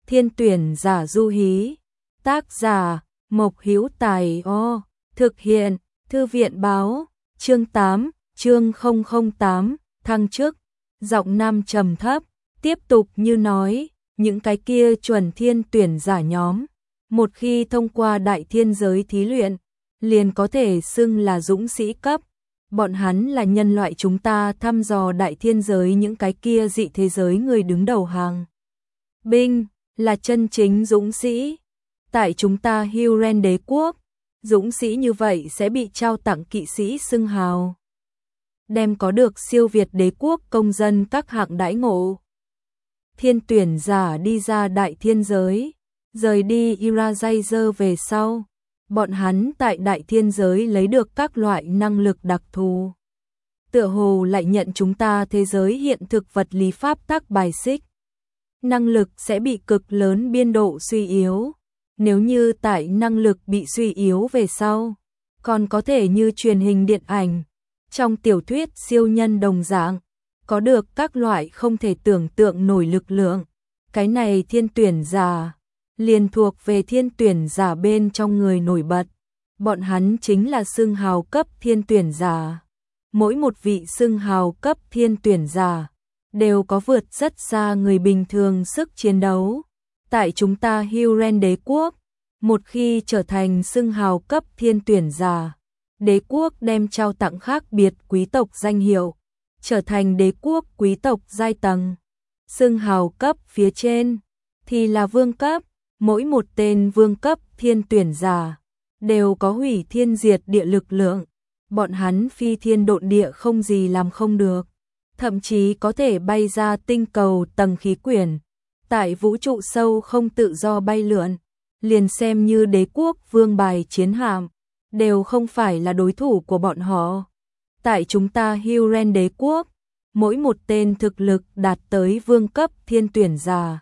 Thiên tuyển giả Du Hí. Tác giả Mộc Hữu Tài. Thực hiện Thư viện báo. Chương 8, chương 008, thăng chức. Giọng nam trầm thấp, tiếp tục như nói, những cái kia chuẩn thiên tuyển giả nhóm, một khi thông qua đại thiên giới thí luyện, liền có thể xưng là dũng sĩ cấp. Bọn hắn là nhân loại chúng ta thăm dò đại thiên giới những cái kia dị thế giới người đứng đầu hàng. Binh, là chân chính dũng sĩ. Tại chúng ta Hyrule đế quốc, dũng sĩ như vậy sẽ bị trao tặng kỵ sĩ xưng hào, đem có được siêu việt đế quốc công dân các hạng đãi ngộ. Thiên tuyển giả đi ra đại thiên giới, rời đi Irajazer về sau, bọn hắn tại đại thiên giới lấy được các loại năng lực đặc thù. Tựa hồ lại nhận chúng ta thế giới hiện thực vật lý pháp tắc bài xích. Năng lực sẽ bị cực lớn biên độ suy yếu. Nếu như tại năng lực bị suy yếu về sau, còn có thể như truyền hình điện ảnh, trong tiểu thuyết siêu nhân đồng dạng, có được các loại không thể tưởng tượng nổi lực lượng. Cái này thiên tuyển giả, liền thuộc về thiên tuyển giả bên trong người nổi bật. Bọn hắn chính là xưng hào cấp thiên tuyển giả. Mỗi một vị xưng hào cấp thiên tuyển giả, đều có vượt rất xa người bình thường sức chiến đấu. Tại chúng ta Hyrule đế quốc, một khi trở thành xưng hào cấp thiên tuyển giả, đế quốc đem trao tặng khác biệt quý tộc danh hiệu, trở thành đế quốc quý tộc giai tầng. Xưng hào cấp phía trên thì là vương cấp, mỗi một tên vương cấp thiên tuyển giả đều có hủy thiên diệt địa lực lượng. Bọn hắn phi thiên độn địa không gì làm không được, thậm chí có thể bay ra tinh cầu tầng khí quyển, tại vũ trụ sâu không tự do bay lượn, liền xem như đế quốc vương bài chiến hạm, đều không phải là đối thủ của bọn họ. Tại chúng ta Hyrule đế quốc, mỗi một tên thực lực đạt tới vương cấp thiên tuyển giả,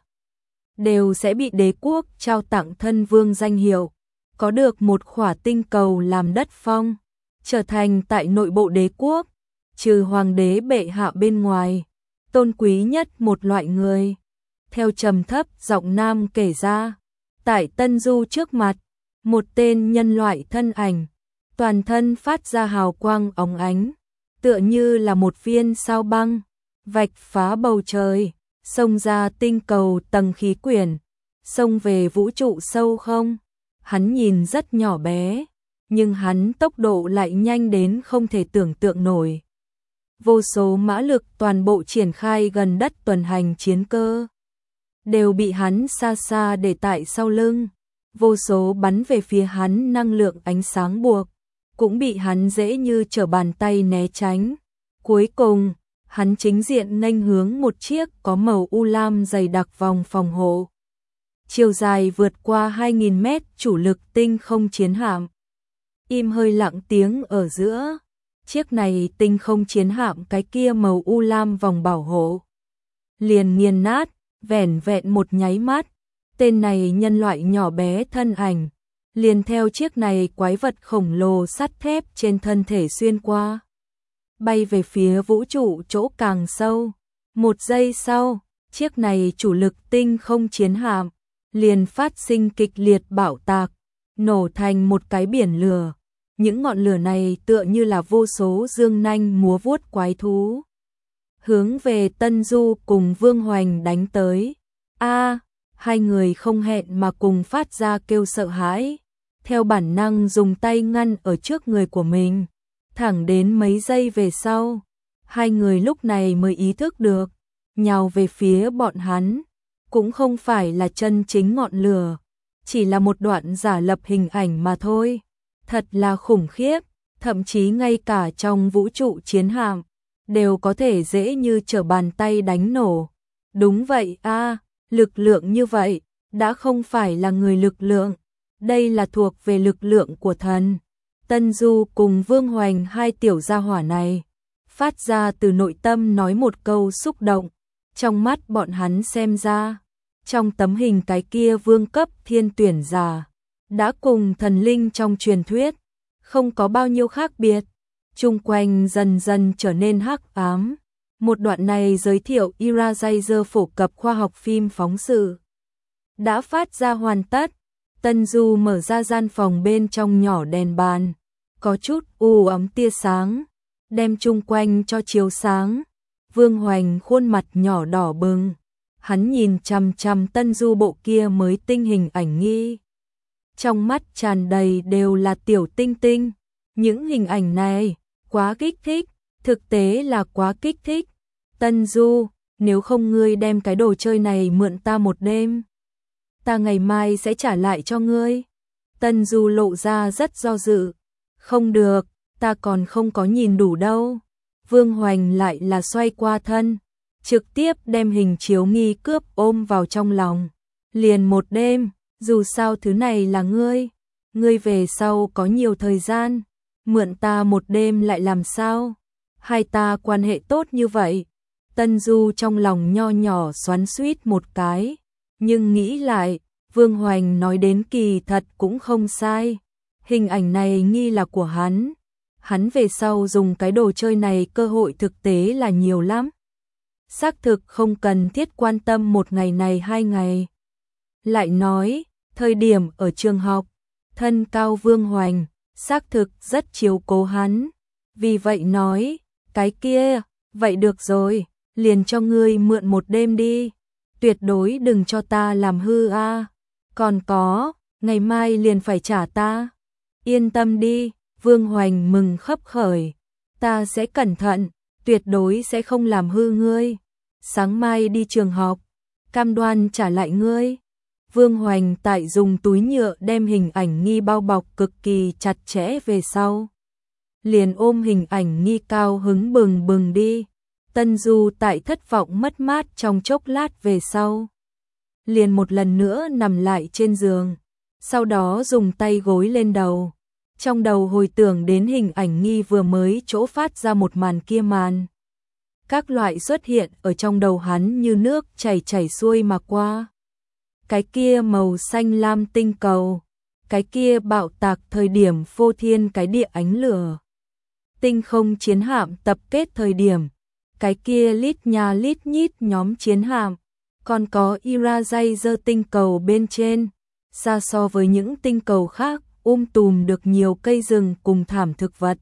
đều sẽ bị đế quốc trao tặng thân vương danh hiệu, có được một khỏa tinh cầu làm đất phong, trở thành tại nội bộ đế quốc, trừ hoàng đế bệ hạ bên ngoài, tôn quý nhất một loại người. Theo trầm thấp giọng nam kể ra, tại Tân Du trước mặt, một tên nhân loại thân ảnh, toàn thân phát ra hào quang óng ánh, tựa như là một viên sao băng, vạch phá bầu trời, xông ra tinh cầu tầng khí quyển, xông về vũ trụ sâu không. Hắn nhìn rất nhỏ bé, nhưng hắn tốc độ lại nhanh đến không thể tưởng tượng nổi. Vô số mã lực toàn bộ triển khai gần đất tuần hành chiến cơ, đều bị hắn xa xa để tại sau lưng. Vô số bắn về phía hắn năng lượng ánh sáng buộc, cũng bị hắn dễ như trở bàn tay né tránh. Cuối cùng, hắn chính diện nghênh hướng một chiếc có màu u lam dày đặc vòng phòng hộ, chiều dài vượt qua 2.000 mét chủ lực tinh không chiến hạm. Im hơi lặng tiếng ở giữa, chiếc này tinh không chiến hạm cái kia màu u lam vòng bảo hộ liền nghiền nát, vẻn vẹn một nháy mắt, tên này nhân loại nhỏ bé thân ảnh liền theo chiếc này quái vật khổng lồ sắt thép trên thân thể xuyên qua, bay về phía vũ trụ chỗ càng sâu. Một giây sau, chiếc này chủ lực tinh không chiến hạm liền phát sinh kịch liệt bạo tạc, nổ thành một cái biển lửa. Những ngọn lửa này tựa như là vô số dương nanh múa vuốt quái thú, hướng về Tân Du cùng Vương Hoành đánh tới. Hai người không hẹn mà cùng phát ra kêu sợ hãi, theo bản năng dùng tay ngăn ở trước người của mình. Thẳng đến mấy giây về sau, hai người lúc này mới ý thức được, nhào về phía bọn hắn cũng không phải là chân chính ngọn lửa, chỉ là một đoạn giả lập hình ảnh mà thôi. Thật là khủng khiếp, thậm chí ngay cả trong vũ trụ chiến hạm đều có thể dễ như trở bàn tay đánh nổ. Đúng vậy lực lượng như vậy đã không phải là người lực lượng, đây là thuộc về lực lượng của thần. Tân Du cùng Vương Hoành hai tiểu gia hỏa này phát ra từ nội tâm nói một câu xúc động. Trong mắt bọn hắn xem ra, trong tấm hình cái kia vương cấp thiên tuyển giả đã cùng thần linh trong truyền thuyết không có bao nhiêu khác biệt. Chung quanh dần dần trở nên hắc ám. Một đoạn này giới thiệu Irajazer phổ cập khoa học phim phóng sự. đã phát ra hoàn tất. Tân Du mở ra gian phòng bên trong nhỏ đèn bàn, có chút u ấm tia sáng, đem chung quanh cho chiếu sáng. Vương Hoành khuôn mặt nhỏ đỏ bừng, hắn nhìn chằm chằm Tân Du bộ kia mới tinh hình ảnh nghi. Trong mắt tràn đầy đều là tiểu tinh tinh, những hình ảnh này quá kích thích, thực tế là quá kích thích. Tân Du, nếu không ngươi đem cái đồ chơi này mượn ta một đêm, ta ngày mai sẽ trả lại cho ngươi. Tân Du lộ ra rất do dự. Không được, ta còn không có nhìn đủ đâu. Vương Hoành lại là xoay qua thân, trực tiếp đem hình chiếu nghi cướp ôm vào trong lòng. Liền một đêm, dù sao thứ này là ngươi về sau có nhiều thời gian, mượn ta một đêm lại làm sao? Hai ta quan hệ tốt như vậy. Tân Du trong lòng nho nhỏ xoắn xuýt một cái, nhưng nghĩ lại, Vương Hoành nói đến kỳ thật cũng không sai. Hình ảnh này nghi là của hắn về sau dùng cái đồ chơi này cơ hội thực tế là nhiều lắm. Xác thực không cần thiết quan tâm một ngày này 2 ngày. Lại nói, thời điểm ở trường học, thân cao Vương Hoành, xác thực rất chiếu cố hắn. Vì vậy nói, cái kia, vậy được rồi, liền cho ngươi mượn một đêm đi. Tuyệt đối đừng cho ta làm hư a. Còn có, ngày mai liền phải trả ta. Yên tâm đi, Vương Hoành mừng khấp khởi. Ta sẽ cẩn thận, tuyệt đối sẽ không làm hư ngươi. Sáng mai đi trường học, cam đoan trả lại ngươi. Vương Hoành tại dùng túi nhựa đem hình ảnh nghi bao bọc cực kỳ chặt chẽ về sau. Liền ôm hình ảnh nghi cao hứng bừng bừng đi. Tân Du tại thất vọng mất mát trong chốc lát về sau. Liền một lần nữa nằm lại trên giường, sau đó dùng tay gối lên đầu. Trong đầu hồi tưởng đến hình ảnh nghi vừa mới chỗ phát ra một màn kia màn. Các loại xuất hiện ở trong đầu hắn như nước chảy xuôi mà qua. Cái kia màu xanh lam tinh cầu, cái kia bạo tạc thời điểm phô thiên cái địa ánh lửa. Tinh không chiến hạm tập kết thời điểm, cái kia lít nha lít nhít nhóm chiến hạm, còn có Irajazer tinh cầu bên trên, xa so với những tinh cầu khác, tùm được nhiều cây rừng cùng thảm thực vật.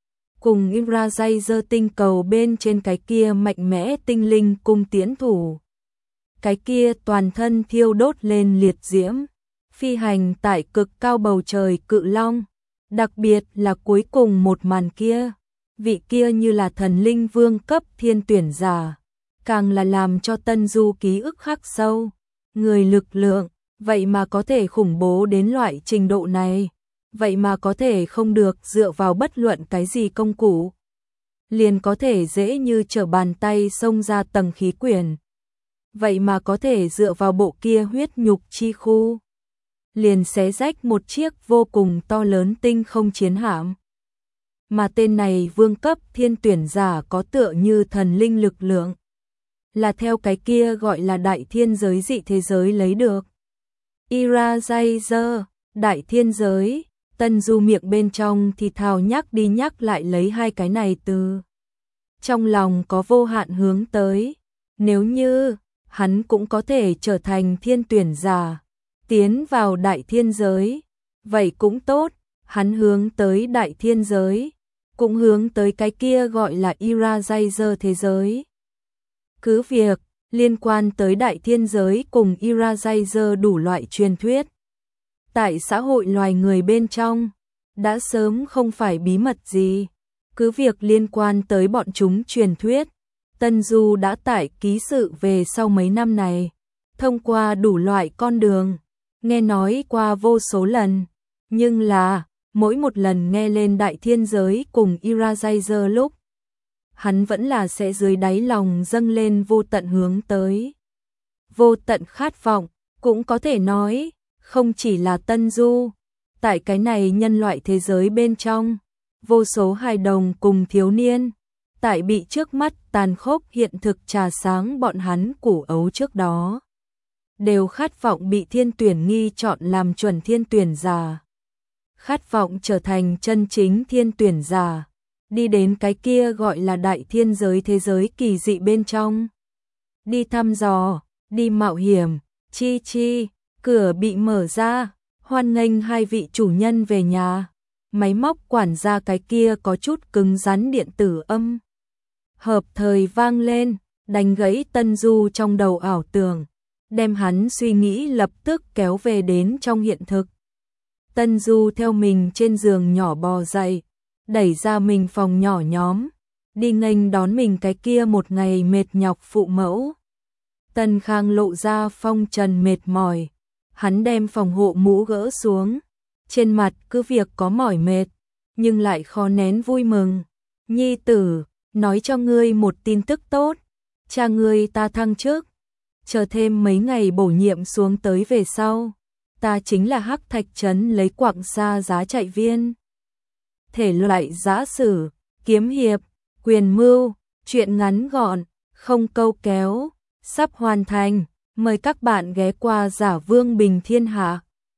Cùng Irajazer tinh cầu bên trên cái kia mạnh mẽ tinh linh cung tiễn thủ. Cái kia toàn thân thiêu đốt lên liệt diễm, phi hành tại cực cao bầu trời cự long, đặc biệt là cuối cùng một màn kia, vị kia như là thần linh vương cấp thiên tuyển giả, càng là làm cho Tân Du ký ức khắc sâu. Người lực lượng, vậy mà có thể khủng bố đến loại trình độ này, vậy mà có thể không được dựa vào bất luận cái gì công cụ, liền có thể dễ như trở bàn tay xông ra tầng khí quyển. Vậy mà có thể dựa vào bộ kia huyết nhục chi khu, liền xé rách một chiếc vô cùng to lớn tinh không chiến hạm. Mà tên này vương cấp thiên tuyển giả có tựa như thần linh lực lượng, là theo cái kia gọi là đại thiên giới dị thế giới lấy được. Irajazer, đại thiên giới. Tân Du miệng bên trong thì thào nhắc đi nhắc lại lấy hai cái này từ. Trong lòng có vô hạn hướng tới. Nếu như hắn cũng có thể trở thành thiên tuyển giả, tiến vào đại thiên giới, vậy cũng tốt. Hắn hướng tới đại thiên giới, cũng hướng tới cái kia gọi là Irajazer thế giới. Cứ việc liên quan tới đại thiên giới cùng Irajazer đủ loại truyền thuyết, tại xã hội loài người bên trong, đã sớm không phải bí mật gì. Cứ việc liên quan tới bọn chúng truyền thuyết, Tân Du đã tải ký sự về sau mấy năm này, thông qua đủ loại con đường, nghe nói qua vô số lần, nhưng là, mỗi một lần nghe lên đại thiên giới cùng Irajazer lúc, hắn vẫn là sẽ dưới đáy lòng dâng lên vô tận hướng tới. Vô tận khát vọng, cũng có thể nói, không chỉ là Tân Du, tại cái này nhân loại thế giới bên trong, vô số hài đồng cùng thiếu niên, tại bị trước mắt tàn khốc hiện thực trà sáng bọn hắn củ ấu trước đó, đều khát vọng bị thiên tuyển nghi chọn làm chuẩn thiên tuyển giả, khát vọng trở thành chân chính thiên tuyển giả, đi đến cái kia gọi là đại thiên giới thế giới kỳ dị bên trong, đi thăm dò, đi mạo hiểm, chi chi. Cửa bị mở ra, hoan nghênh hai vị chủ nhân về nhà. Máy móc quản gia cái kia có chút cứng rắn điện tử âm hợp thời vang lên, đánh gãy Tân Du trong đầu ảo tưởng, đem hắn suy nghĩ lập tức kéo về đến trong hiện thực. Tân Du theo mình trên giường nhỏ bò dậy, đẩy ra mình phòng nhỏ nhóm, đi nghênh đón mình cái kia một ngày mệt nhọc phụ mẫu. Tân Khang lộ ra phong trần mệt mỏi, hắn đem phòng hộ mũ gỡ xuống, trên mặt cứ việc có mỏi mệt, nhưng lại khó nén vui mừng. Nhi tử, nói cho ngươi một tin tức tốt, cha ngươi ta thăng chức, chờ thêm mấy ngày bổ nhiệm xuống tới về sau, ta chính là Hắc Thạch Trấn lấy quặng xa giá chạy viên. Thể loại giã sử, kiếm hiệp, quyền mưu, truyện ngắn gọn, không câu kéo, sắp hoàn thành, mời các bạn ghé qua Giả Vương Bình Thiên Hạ.